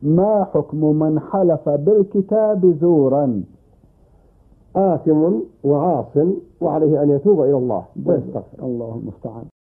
ما حكم من حلف بالكتاب زورا؟ آثم وعاص، وعليه أن يتوب إلى الله ويستغفر. الله المستعان.